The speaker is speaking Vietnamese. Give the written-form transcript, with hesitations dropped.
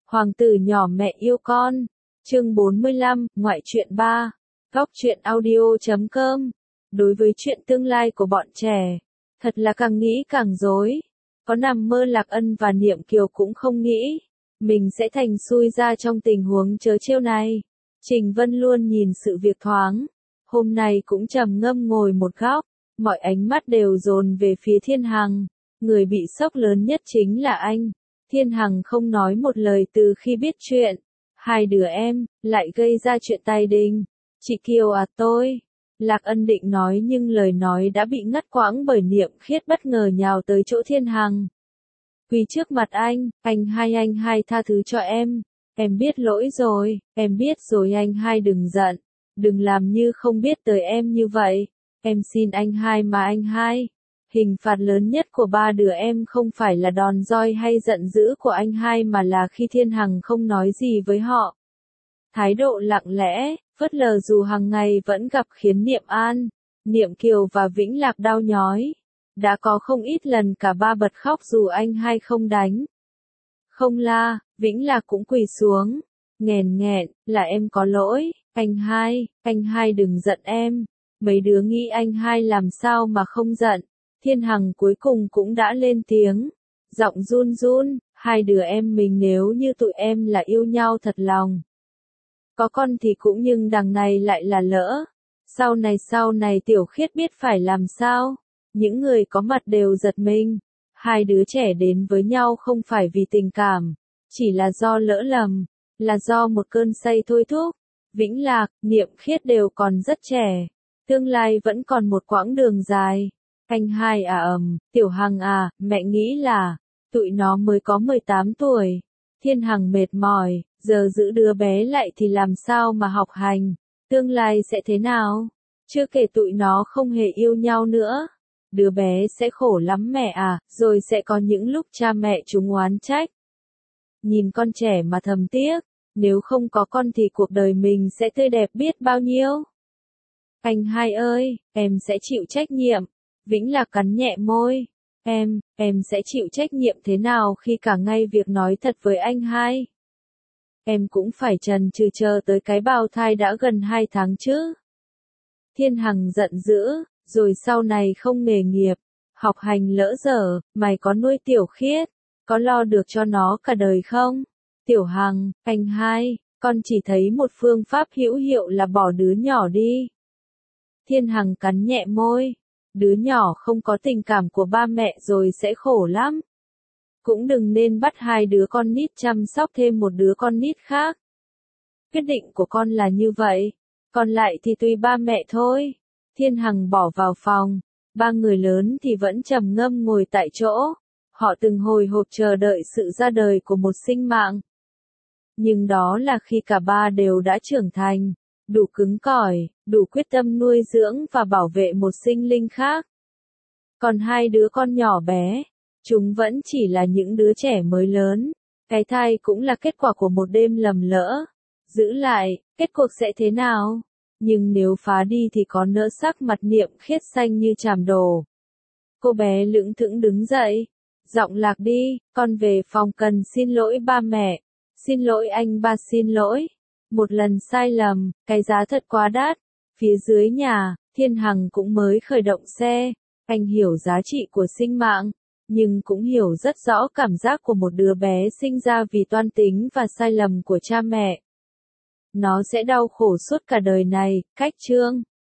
Hoàng tử nhỏ mẹ yêu con. Chương 45, ngoại truyện 3. Góc truyện audio.com. Đối với chuyện tương lai của bọn trẻ, thật là càng nghĩ càng rối. Có nằm mơ Lạc Ân và Niệm Kiều cũng không nghĩ mình sẽ thành xui ra trong tình huống trớ trêu này. Trình Vân luôn nhìn sự việc thoáng, hôm nay cũng trầm ngâm ngồi một góc, mọi ánh mắt đều dồn về phía Thiên Hằng. Người bị sốc lớn nhất chính là anh. Thiên Hằng không nói một lời từ khi biết chuyện. Hai đứa em, lại gây ra chuyện tai đình. Chị Kiều à tôi. Lạc Ân định nói nhưng lời nói đã bị ngắt quãng bởi Niệm Khiết bất ngờ nhào tới chỗ Thiên Hằng. Quỳ trước mặt anh hai tha thứ cho em biết lỗi rồi, em biết rồi anh hai đừng giận, đừng làm như không biết tới em như vậy, em xin anh hai mà anh hai. Hình phạt lớn nhất của ba đứa em không phải là đòn roi hay giận dữ của anh hai mà là khi Thiên Hằng không nói gì với họ. Thái độ lặng lẽ, phớt lờ dù hàng ngày vẫn gặp khiến Niệm An, Niệm Kiều và Vĩnh Lạc đau nhói. Đã có không ít lần cả ba bật khóc dù anh hai không đánh, không la, Vĩnh Lạc cũng quỳ xuống, nghẹn nghẹn, là em có lỗi, anh hai đừng giận em. Mấy đứa nghĩ anh hai làm sao mà không giận. Thiên Hằng cuối cùng cũng đã lên tiếng, giọng run run, hai đứa em mình nếu như tụi em là yêu nhau thật lòng, có con thì cũng, nhưng đằng này lại là lỡ. Sau này Tiểu Khiết biết phải làm sao. Những người có mặt đều giật mình. Hai đứa trẻ đến với nhau không phải vì tình cảm, chỉ là do lỡ lầm, là do một cơn say thôi thúc. Vĩnh Lạc, Niệm Khiết đều còn rất trẻ, tương lai vẫn còn một quãng đường dài. Anh hai à Tiểu Hằng à, mẹ nghĩ là tụi nó mới có 18 tuổi. Thiên Hằng mệt mỏi, giờ giữ đứa bé lại thì làm sao mà học hành, tương lai sẽ thế nào? Chưa kể tụi nó không hề yêu nhau nữa. Đứa bé sẽ khổ lắm mẹ à, rồi sẽ có những lúc cha mẹ chúng oán trách. Nhìn con trẻ mà thầm tiếc, nếu không có con thì cuộc đời mình sẽ tươi đẹp biết bao nhiêu. Anh hai ơi, em sẽ chịu trách nhiệm. Vĩnh Lạc cắn nhẹ môi. Em sẽ chịu trách nhiệm thế nào khi cả ngày việc nói thật với anh hai? Em cũng phải chần chừ chờ tới cái bào thai đã gần 2 tháng chứ. Thiên Hằng giận dữ, rồi sau này không nghề nghiệp, học hành lỡ dở, mày có nuôi Tiểu Khiết, có lo được cho nó cả đời không? Tiểu Hằng, anh hai, con chỉ thấy một phương pháp hữu hiệu là bỏ đứa nhỏ đi. Thiên Hằng cắn nhẹ môi, đứa nhỏ không có tình cảm của ba mẹ rồi sẽ khổ lắm. Cũng đừng nên bắt hai đứa con nít chăm sóc thêm một đứa con nít khác. Quyết định của con là như vậy, còn lại thì tùy ba mẹ thôi. Thiên Hằng bỏ vào phòng, ba người lớn thì vẫn trầm ngâm ngồi tại chỗ. Họ từng hồi hộp chờ đợi sự ra đời của một sinh mạng. Nhưng đó là khi cả ba đều đã trưởng thành, đủ cứng cỏi, đủ quyết tâm nuôi dưỡng và bảo vệ một sinh linh khác. Còn hai đứa con nhỏ bé, chúng vẫn chỉ là những đứa trẻ mới lớn. Cái thai cũng là kết quả của một đêm lầm lỡ. Giữ lại, kết cuộc sẽ thế nào? Nhưng nếu phá đi thì có nỡ sắc mặt Niệm Khiết xanh như chàm đổ. Cô bé lững thững đứng dậy, giọng lạc đi, con về phòng cần xin lỗi ba mẹ, xin lỗi anh ba, xin lỗi. Một lần sai lầm, cái giá thật quá đắt. Phía dưới nhà, Thiên Hằng cũng mới khởi động xe. Anh hiểu giá trị của sinh mạng, nhưng cũng hiểu rất rõ cảm giác của một đứa bé sinh ra vì toan tính và sai lầm của cha mẹ. Nó sẽ đau khổ suốt cả đời này. Cách chương